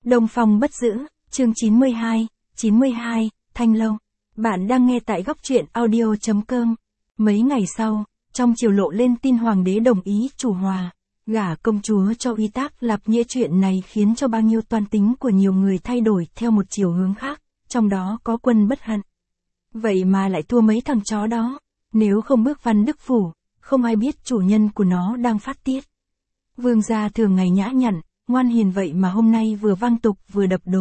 Đông Phong bất giữ, chương 92, Thanh Lâu. Bạn đang nghe tại góc truyện audio.com. Mấy ngày sau, trong triều lộ lên tin hoàng đế đồng ý chủ hòa, gả công chúa cho Uy Tác Lạp Nghĩa. Chuyện này khiến cho bao nhiêu toan tính của nhiều người thay đổi theo một chiều hướng khác, trong đó có Quân Bất Hận. Vậy mà lại thua mấy thằng chó đó, nếu không bước Văn Đức Phủ, không ai biết chủ nhân của nó đang phát tiết. Vương gia thường ngày nhã nhặn, ngoan hiền vậy mà hôm nay vừa vang tục vừa đập đồ.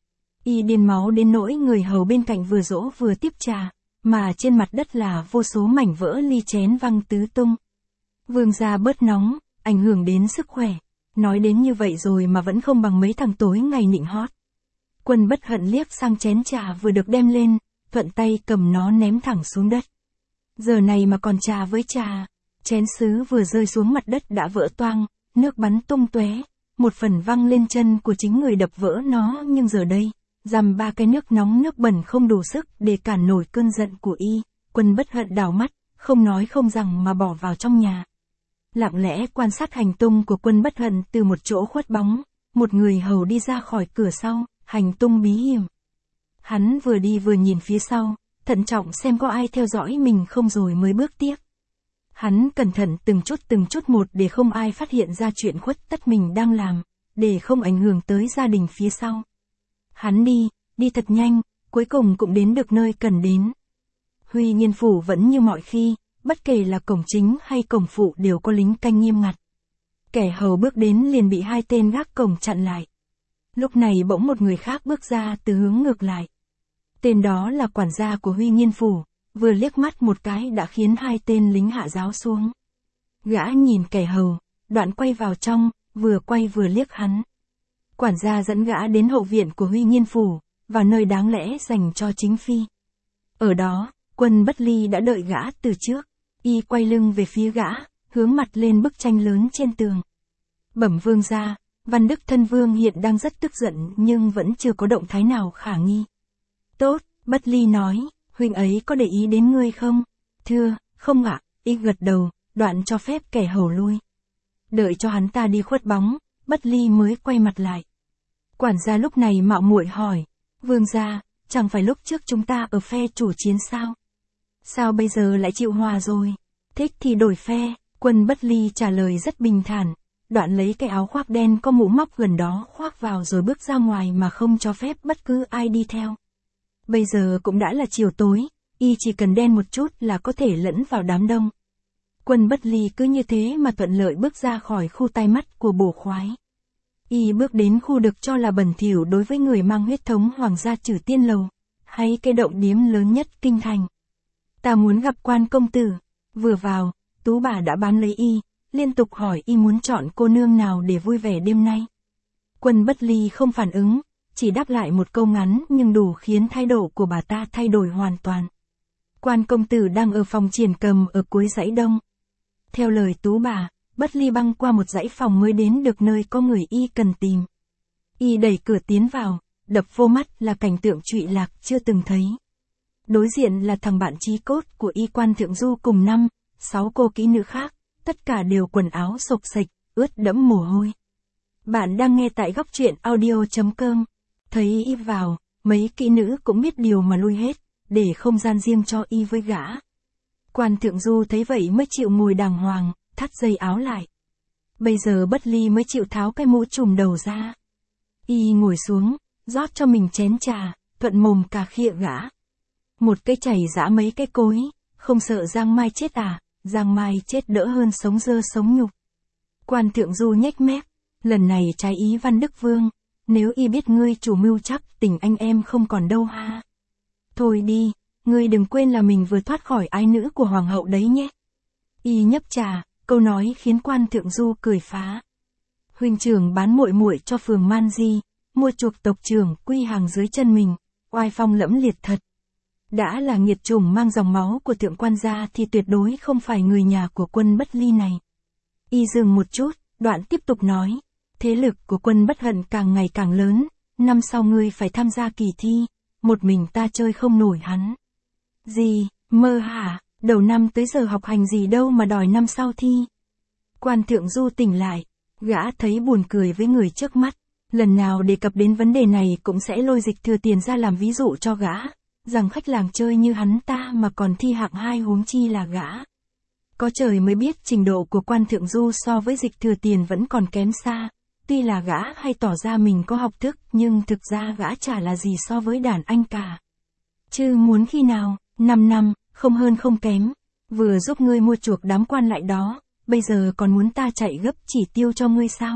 Y điên máu đến nỗi người hầu bên cạnh vừa dỗ vừa tiếp trà, mà trên mặt đất là vô số mảnh vỡ ly chén văng tứ tung. Vương gia bớt nóng, ảnh hưởng đến sức khỏe. Nói đến như vậy rồi mà vẫn không bằng mấy thằng tối ngày nịnh hót. Quân Bất Hận liếc sang chén trà vừa được đem lên, thuận tay cầm nó ném thẳng xuống đất. Giờ này mà còn trà với trà, chén sứ vừa rơi xuống mặt đất đã vỡ toang, nước bắn tung tóe, một phần văng lên chân của chính người đập vỡ nó, nhưng giờ đây, dằm ba cái nước nóng nước bẩn không đủ sức để cản nổi cơn giận của y. Quân Bất Hận đảo mắt, không nói không rằng mà bỏ vào trong nhà. Lặng lẽ quan sát hành tung của Quân Bất Hận từ một chỗ khuất bóng, một người hầu đi ra khỏi cửa sau, hành tung bí hiểm. Hắn vừa đi vừa nhìn phía sau, thận trọng xem có ai theo dõi mình không rồi mới bước tiếp. Hắn cẩn thận từng chút một để không ai phát hiện ra chuyện khuất tất mình đang làm, để không ảnh hưởng tới gia đình phía sau. Hắn đi thật nhanh, cuối cùng cũng đến được nơi cần đến. Huy Nhiên Phủ vẫn như mọi khi, bất kể là cổng chính hay cổng phụ đều có lính canh nghiêm ngặt. Kẻ hầu bước đến liền bị hai tên gác cổng chặn lại. Lúc này bỗng một người khác bước ra từ hướng ngược lại. Tên đó là quản gia của Huy Nhiên Phủ, vừa liếc mắt một cái đã khiến hai tên lính hạ giáo xuống. Gã nhìn kẻ hầu, đoạn quay vào trong, vừa quay vừa liếc hắn. Quản gia dẫn gã đến hậu viện của Huy Nhiên Phủ, vào nơi đáng lẽ dành cho chính phi. Ở đó, Quân Bất Ly đã đợi gã từ trước. Y quay lưng về phía gã, hướng mặt lên bức tranh lớn trên tường. Bẩm vương gia, Văn Đức thân vương hiện đang rất tức giận nhưng vẫn chưa có động thái nào khả nghi. Tốt, Bất Ly nói, huynh ấy có để ý đến ngươi không? Thưa, không ạ. Y gật đầu, đoạn cho phép kẻ hầu lui. Đợi cho hắn ta đi khuất bóng, Bất Ly mới quay mặt lại. Quản gia lúc này mạo muội hỏi, vương gia, chẳng phải lúc trước chúng ta ở phe chủ chiến sao? Sao bây giờ lại chịu hòa rồi? Thích thì đổi phe. Quân Bất Ly trả lời rất bình thản, đoạn lấy cái áo khoác đen có mũ móc gần đó khoác vào rồi bước ra ngoài mà không cho phép bất cứ ai đi theo. Bây giờ cũng đã là chiều tối, y chỉ cần đen một chút là có thể lẫn vào đám đông. Quân Bất Ly cứ như thế mà thuận lợi bước ra khỏi khu tai mắt của bổ khoái. Y bước đến khu được cho là bẩn thỉu đối với người mang huyết thống hoàng gia Trử Tiên Lầu, hay cái động điếm lớn nhất kinh thành. Ta muốn gặp Quan công tử. Vừa vào, tú bà đã bám lấy y, liên tục hỏi y muốn chọn cô nương nào để vui vẻ đêm nay. Quân Bất Ly không phản ứng, chỉ đáp lại một câu ngắn nhưng đủ khiến thái độ của bà ta thay đổi hoàn toàn. Quan công tử đang ở phòng triển cầm ở cuối dãy đông. Theo lời tú bà, Bất Ly băng qua một dãy phòng mới đến được nơi có người y cần tìm. Y đẩy cửa tiến vào, đập vô mắt là cảnh tượng trụy lạc chưa từng thấy. Đối diện là thằng bạn chí cốt của y Quan Thượng Du cùng 5-6 cô kỹ nữ khác, tất cả đều quần áo xộc xệch, ướt đẫm mồ hôi. Bạn đang nghe tại góc truyện audio.com. Thấy y vào, mấy kỹ nữ cũng biết điều mà lui hết, để không gian riêng cho y với gã. Quan Thượng Du thấy vậy mới chịu ngồi đàng hoàng, thắt dây áo lại. Bây giờ Bất Ly mới chịu tháo cái mũ trùm đầu ra. Y ngồi xuống, rót cho mình chén trà, thuận mồm cà khịa gã. Một cây chảy giã mấy cái cối, không sợ Giang Mai chết à? Giang Mai chết đỡ hơn sống dơ sống nhục. Quan Thượng Du nhếch mép, lần này trái ý Văn Đức Vương, nếu y biết ngươi chủ mưu chắc tình anh em không còn đâu ha. Thôi đi, ngươi đừng quên là mình vừa thoát khỏi ái nữ của hoàng hậu đấy nhé. Y nhấp trà, câu nói khiến Quan Thượng Du cười phá. Huynh trưởng bán muội muội cho phường Man Di, mua chuộc tộc trưởng quy hàng dưới chân mình, oai phong lẫm liệt thật. Đã là nghiệt chủng mang dòng máu của thượng quan gia thì tuyệt đối không phải người nhà của Quân Bất Ly này. Y dừng một chút, đoạn tiếp tục nói, thế lực của Quân Bất Hận càng ngày càng lớn, năm sau ngươi phải tham gia kỳ thi, một mình ta chơi không nổi hắn. Gì, mơ hả, đầu năm tới giờ học hành gì đâu mà đòi năm sau thi. Quan Thượng Du tỉnh lại, gã thấy buồn cười với người trước mắt, Lần nào đề cập đến vấn đề này cũng sẽ lôi Dịch Thừa Tiền ra làm ví dụ cho gã, rằng khách làng chơi như hắn ta mà còn thi hạng 2 huống chi là gã. Có trời mới biết trình độ của Quan Thượng Du so với Dịch Thừa Tiền vẫn còn kém xa, tuy là gã hay tỏ ra mình có học thức nhưng thực ra gã chả là gì so với đàn anh cả. Chứ muốn khi nào, 5 năm, không hơn không kém, vừa giúp ngươi mua chuộc đám quan lại đó, bây giờ còn muốn ta chạy gấp chỉ tiêu cho ngươi sao?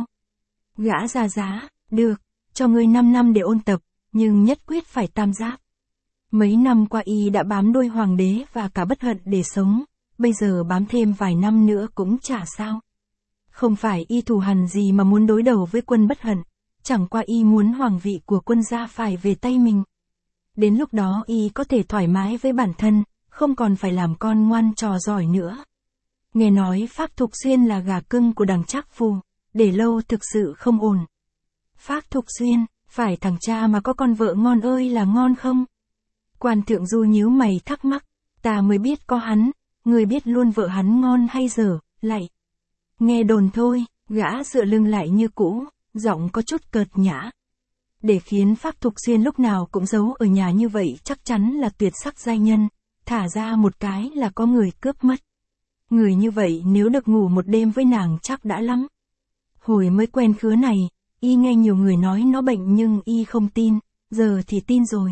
Gã ra giá, được, cho ngươi 5 năm để ôn tập, nhưng nhất quyết phải tam giáp. Mấy năm qua y đã bám đuôi hoàng đế và cả Bất Hận để sống, bây giờ bám thêm vài năm nữa cũng chả sao. Không phải y thù hằn gì mà muốn đối đầu với quân Bất Hận, chẳng qua y muốn hoàng vị của quân gia phải về tay mình. Đến lúc đó y có thể thoải mái với bản thân, không còn phải làm con ngoan trò giỏi nữa. Nghe nói Phác Thục Xuyên là gà cưng của đằng Trác Phù, để lâu thực sự không ổn. Phác Thục Xuyên, phải thằng cha mà có con vợ ngon ơi là ngon không? Quan Thượng Du nhíu mày thắc mắc, ta mới biết có hắn, người biết luôn vợ hắn ngon hay dở, lại. Nghe đồn thôi, gã dựa lưng lại như cũ, giọng có chút cợt nhã. Để khiến Phác Thục Xuyên lúc nào cũng giấu ở nhà như vậy chắc chắn là tuyệt sắc giai nhân, thả ra một cái là có người cướp mất. Người như vậy nếu được ngủ một đêm với nàng chắc đã lắm. Hồi mới quen khứa này, y nghe nhiều người nói nó bệnh nhưng y không tin, giờ thì tin rồi.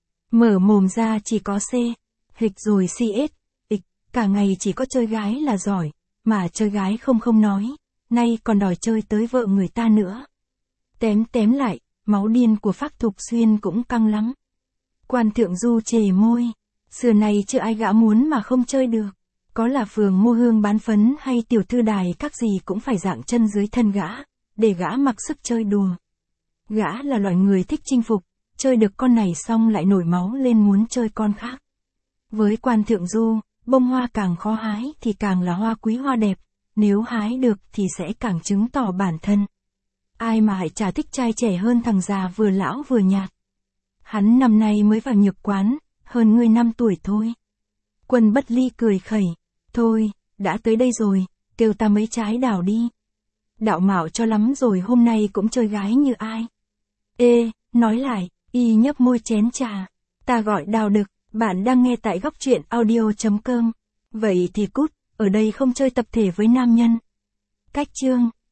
Mở mồm ra chỉ có C, hịch rồi CS, ịch, cả ngày chỉ có chơi gái là giỏi, mà chơi gái không nói, nay còn đòi chơi tới vợ người ta nữa. Tém lại, máu điên của Phác Thục Xuyên cũng căng lắm. Quan Thượng Du chề môi, xưa này chưa ai gã muốn mà không chơi được. Có là phường mua hương bán phấn hay tiểu thư đài các gì cũng phải dạng chân dưới thân gã, để gã mặc sức chơi đùa. Gã là loại người thích chinh phục, chơi được con này xong lại nổi máu lên muốn chơi con khác. Với Quan Thượng Du, bông hoa càng khó hái thì càng là hoa quý hoa đẹp, nếu hái được thì sẽ càng chứng tỏ bản thân. Ai mà hãy chả thích trai trẻ hơn thằng già vừa lão vừa nhạt. Hắn năm nay mới vào Nhược Quán, hơn ngươi 5 tuổi thôi. Quân Bất Ly cười khẩy, thôi, đã tới đây rồi, kêu ta mấy trái đào đi. Đạo mạo cho lắm rồi hôm nay cũng chơi gái như ai. Ê, nói lại, y nhấp môi chén trà. Ta gọi đào đực, bạn đang nghe tại góc truyện audio.com. Vậy thì cút, ở đây không chơi tập thể với nam nhân. Cách chương.